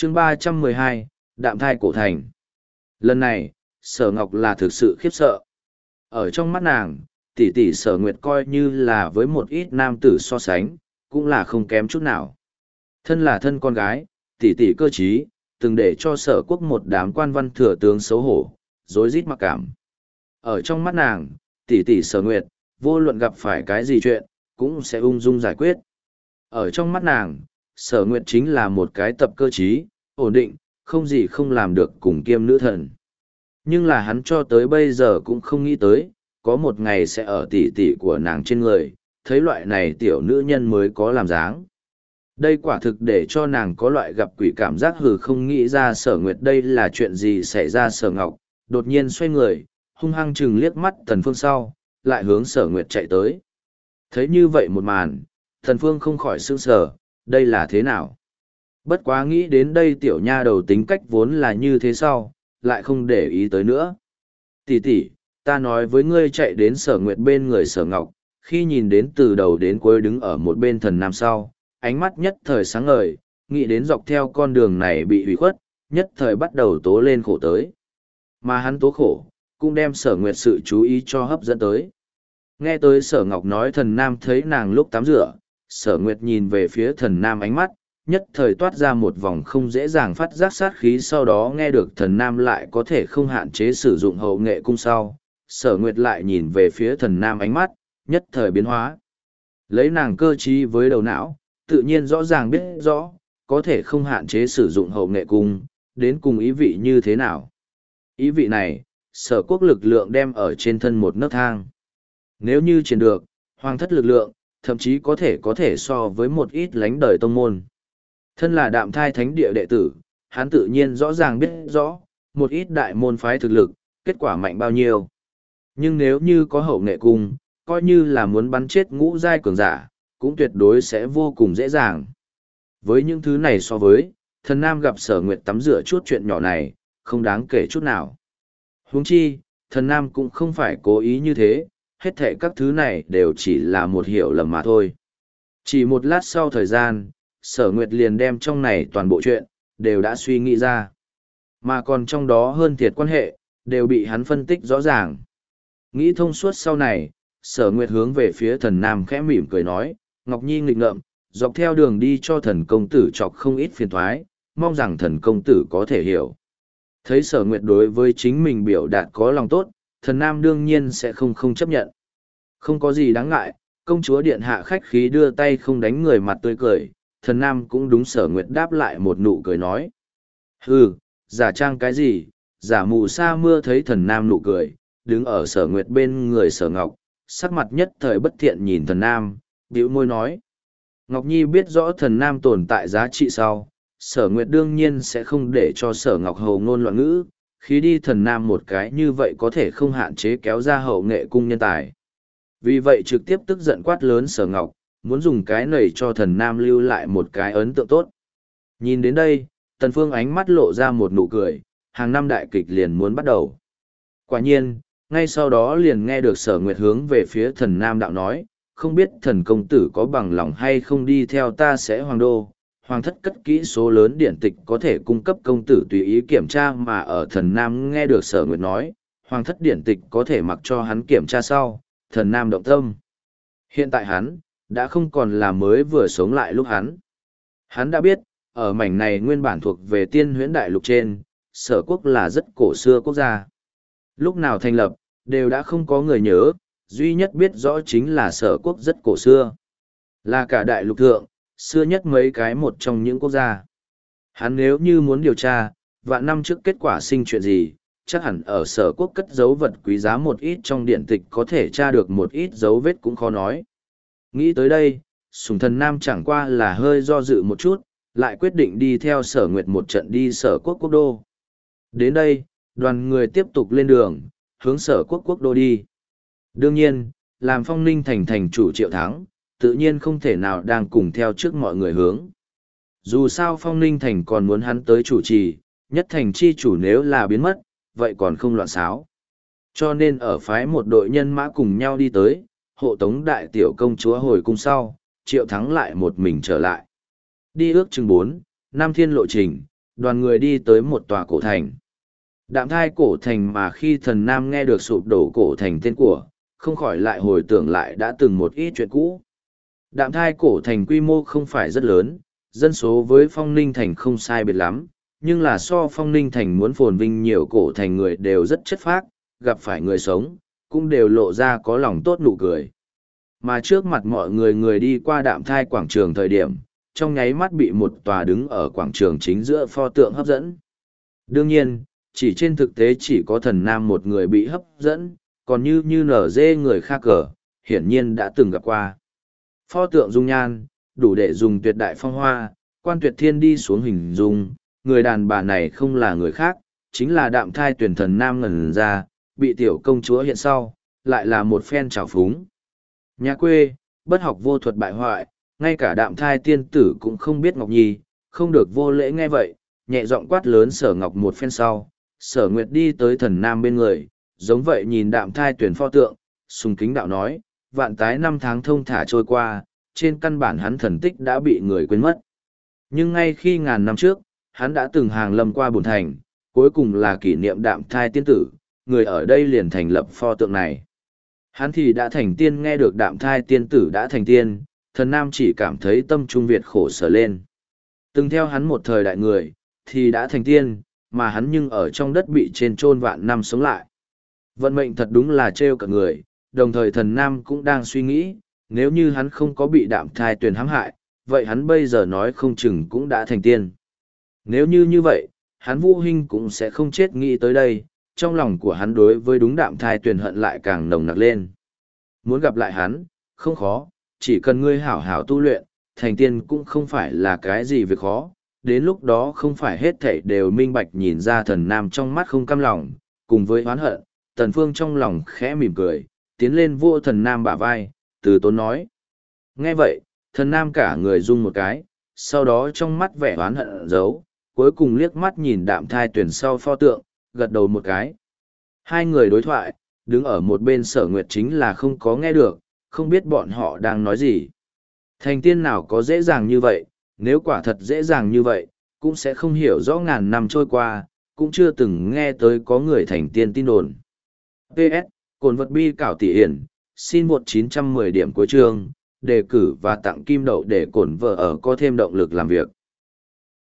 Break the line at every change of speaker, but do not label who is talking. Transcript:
chương 312, đạm thai cổ thành. Lần này, Sở Ngọc là thực sự khiếp sợ. Ở trong mắt nàng, tỷ tỷ Sở Nguyệt coi như là với một ít nam tử so sánh, cũng là không kém chút nào. Thân là thân con gái, tỷ tỷ cơ trí, từng để cho Sở Quốc một đám quan văn thừa tướng xấu hổ, rối rít mặc cảm. Ở trong mắt nàng, tỷ tỷ Sở Nguyệt, vô luận gặp phải cái gì chuyện, cũng sẽ ung dung giải quyết. Ở trong mắt nàng, Sở Nguyệt chính là một cái tập cơ trí, ổn định, không gì không làm được cùng kiêm nữ thần. Nhưng là hắn cho tới bây giờ cũng không nghĩ tới, có một ngày sẽ ở tỷ tỷ của nàng trên người, thấy loại này tiểu nữ nhân mới có làm dáng. Đây quả thực để cho nàng có loại gặp quỷ cảm giác hừ, không nghĩ ra Sở Nguyệt đây là chuyện gì xảy ra. Sở Ngọc đột nhiên xoay người, hung hăng chừng liếc mắt Tần Phương sau, lại hướng Sở Nguyệt chạy tới. Thấy như vậy một màn, Tần Phương không khỏi sửng sở, đây là thế nào? Bất quá nghĩ đến đây tiểu nha đầu tính cách vốn là như thế sau, lại không để ý tới nữa. Tỷ tỷ, ta nói với ngươi, chạy đến Sở Nguyệt bên người Sở Ngọc, khi nhìn đến từ đầu đến cuối đứng ở một bên Thần Nam sau, ánh mắt nhất thời sáng ngời, nghĩ đến dọc theo con đường này bị hủy khuất, nhất thời bắt đầu tố lên khổ tới. Mà hắn tố khổ, cũng đem Sở Nguyệt sự chú ý cho hấp dẫn tới. Nghe tới Sở Ngọc nói Thần Nam thấy nàng lúc tắm rửa, Sở Nguyệt nhìn về phía Thần Nam, ánh mắt nhất thời toát ra một vòng không dễ dàng phát giác sát khí. Sau đó nghe được Thần Nam lại có thể không hạn chế sử dụng hậu nghệ cung sau, Sở Nguyệt lại nhìn về phía Thần Nam, ánh mắt nhất thời biến hóa. Lấy nàng cơ trí với đầu não, tự nhiên rõ ràng biết rõ, có thể không hạn chế sử dụng hậu nghệ cung, đến cùng ý vị như thế nào. Ý vị này, Sở Quốc lực lượng đem ở trên thân một nấc thang. Nếu như triển được, hoàng thất lực lượng, thậm chí có thể so với một ít lánh đời tông môn. Thân là đạm thai thánh địa đệ tử, hắn tự nhiên rõ ràng biết rõ, một ít đại môn phái thực lực, kết quả mạnh bao nhiêu. Nhưng nếu như có hậu nghệ cung, coi như là muốn bắn chết ngũ giai cường giả, cũng tuyệt đối sẽ vô cùng dễ dàng. Với những thứ này so với, Thần Nam gặp Sở Nguyệt tắm rửa chút chuyện nhỏ này, không đáng kể chút nào. Huống chi, Thần Nam cũng không phải cố ý như thế, hết thảy các thứ này đều chỉ là một hiểu lầm mà thôi. Chỉ một lát sau thời gian, Sở Nguyệt liền đem trong này toàn bộ chuyện, đều đã suy nghĩ ra. Mà còn trong đó hơn thiệt quan hệ, đều bị hắn phân tích rõ ràng. Nghĩ thông suốt sau này, Sở Nguyệt hướng về phía Thần Nam khẽ mỉm cười nói, Ngọc Nhi nghịch ngợm, dọc theo đường đi cho thần công tử chọc không ít phiền thoái, mong rằng thần công tử có thể hiểu. Thấy Sở Nguyệt đối với chính mình biểu đạt có lòng tốt, Thần Nam đương nhiên sẽ không chấp nhận. Không có gì đáng ngại, công chúa điện hạ khách khí đưa tay không đánh người, mặt tươi cười. Thần Nam cũng đúng Sở Nguyệt đáp lại một nụ cười nói. Hừ, giả trang cái gì, giả mù sa mưa. Thấy Thần Nam nụ cười, đứng ở Sở Nguyệt bên người Sở Ngọc, sắc mặt nhất thời bất thiện nhìn Thần Nam, bĩu môi nói. Ngọc Nhi biết rõ Thần Nam tồn tại giá trị sau, Sở Nguyệt đương nhiên sẽ không để cho Sở Ngọc hầu ngôn loạn ngữ, khi đi Thần Nam một cái như vậy có thể không hạn chế kéo ra hậu nghệ cung nhân tài. Vì vậy trực tiếp tức giận quát lớn Sở Ngọc, muốn dùng cái này cho Thần Nam lưu lại một cái ấn tượng tốt. Nhìn đến đây, Tần Phương ánh mắt lộ ra một nụ cười, hàng năm đại kịch liền muốn bắt đầu. Quả nhiên, ngay sau đó liền nghe được Sở Nguyệt hướng về phía Thần Nam đạo nói, không biết thần công tử có bằng lòng hay không đi theo ta sẽ hoàng đô. Hoàng thất cất kỹ số lớn điển tịch có thể cung cấp công tử tùy ý kiểm tra. Mà ở Thần Nam nghe được Sở Nguyệt nói, hoàng thất điển tịch có thể mặc cho hắn kiểm tra sau, Thần Nam động tâm. Hiện tại hắn, đã không còn là mới vừa sống lại lúc hắn. Hắn đã biết, ở mảnh này nguyên bản thuộc về Tiên Huyễn Đại Lục trên, Sở Quốc là rất cổ xưa quốc gia. Lúc nào thành lập, đều đã không có người nhớ, duy nhất biết rõ chính là Sở Quốc rất cổ xưa. Là cả đại lục thượng, xưa nhất mấy cái một trong những quốc gia. Hắn nếu như muốn điều tra, vạn năm trước kết quả sinh chuyện gì, chắc hẳn ở Sở Quốc cất dấu vật quý giá một ít trong điện tịch có thể tra được một ít dấu vết cũng khó nói. Nghĩ tới đây, Sùng Thần Nam chẳng qua là hơi do dự một chút, lại quyết định đi theo Sở Nguyệt một trận đi Sở Quốc quốc đô. Đến đây, đoàn người tiếp tục lên đường, hướng Sở Quốc quốc đô đi. Đương nhiên, làm Phong Ninh thành thành chủ Triệu Thắng, tự nhiên không thể nào đang cùng theo trước mọi người hướng. Dù sao Phong Ninh thành còn muốn hắn tới chủ trì, nhất thành chi chủ nếu là biến mất, vậy còn không loạn xáo. Cho nên ở phái một đội nhân mã cùng nhau đi tới, hộ tống đại tiểu công chúa hồi cung sau, Triệu Thắng lại một mình trở lại. Đi ước chừng 4, 5 thiên lộ trình, đoàn người đi tới một tòa cổ thành. Đạm thai cổ thành mà khi thần nam nghe được sụp đổ cổ thành tên của, không khỏi lại hồi tưởng lại đã từng một ít chuyện cũ. Đạm thai cổ thành quy mô không phải rất lớn, dân số với Phong Ninh thành không sai biệt lắm, nhưng là so Phong Ninh thành muốn phồn vinh nhiều, cổ thành người đều rất chất phác, gặp phải người sống, cũng đều lộ ra có lòng tốt nụ cười. Mà trước mặt mọi người, người đi qua đạm thai quảng trường thời điểm, trong nháy mắt bị một tòa đứng ở quảng trường chính giữa pho tượng hấp dẫn. Đương nhiên, chỉ trên thực tế chỉ có thần nam một người bị hấp dẫn, còn như nở dê người khác cờ, hiển nhiên đã từng gặp qua. Pho tượng dung nhan, đủ để dùng tuyệt đại phong hoa, quan tuyệt thiên đi xuống hình dung, người đàn bà này không là người khác, chính là đạm thai tuyển thần nam ngần ra, bị tiểu công chúa hiện sau, lại là một phen trào phúng. Nhà quê, bất học vô thuật bại hoại, ngay cả đạm thai tiên tử cũng không biết Ngọc Nhi, không được vô lễ nghe vậy, nhẹ giọng quát lớn Sở Ngọc một phen sau, Sở Nguyệt đi tới thần nam bên người, giống vậy nhìn đạm thai tuyển pho tượng, sùng kính đạo nói, vạn tái năm tháng thông thả trôi qua, trên căn bản hắn thần tích đã bị người quên mất. Nhưng ngay khi ngàn năm trước, hắn đã từng hàng lâm qua bổn thành, cuối cùng là kỷ niệm đạm thai tiên tử, người ở đây liền thành lập pho tượng này. Hắn thì đã thành tiên, nghe được đạm thai tiên tử đã thành tiên, thần nam chỉ cảm thấy tâm trung Việt khổ sở lên. Từng theo hắn một thời đại người, thì đã thành tiên, mà hắn nhưng ở trong đất bị trên chôn vạn năm sống lại. Vận mệnh thật đúng là trêu cả người, đồng thời thần nam cũng đang suy nghĩ, nếu như hắn không có bị đạm thai tuyền hãm hại, vậy hắn bây giờ nói không chừng cũng đã thành tiên. Nếu như vậy, hắn Vũ Hinh cũng sẽ không chết, nghĩ tới đây, trong lòng của hắn đối với đúng đạm thai tuyền hận lại càng nồng nặc lên. Muốn gặp lại hắn, không khó, chỉ cần ngươi hảo hảo tu luyện, thành tiên cũng không phải là cái gì việc khó, đến lúc đó không phải hết thảy đều minh bạch. Nhìn ra thần nam trong mắt không cam lòng, cùng với oán hận, Tần Phương trong lòng khẽ mỉm cười, tiến lên vỗ thần nam bả vai, từ tốn nói. Nghe vậy, thần nam cả người rung một cái, sau đó trong mắt vẻ oán hận giấu, cuối cùng liếc mắt nhìn đạm thai tuyển sau pho tượng, gật đầu một cái. Hai người đối thoại, đứng ở một bên Sở Nguyệt chính là không có nghe được, không biết bọn họ đang nói gì. Thành tiên nào có dễ dàng như vậy, nếu quả thật dễ dàng như vậy, cũng sẽ không hiểu rõ ngàn năm trôi qua, cũng chưa từng nghe tới có người thành tiên tin đồn. PS, cồn vật bi cảo tỷ hiển, xin 1910 điểm cuối chương, đề cử và tặng kim đậu để cổn vợ ở có thêm động lực làm việc.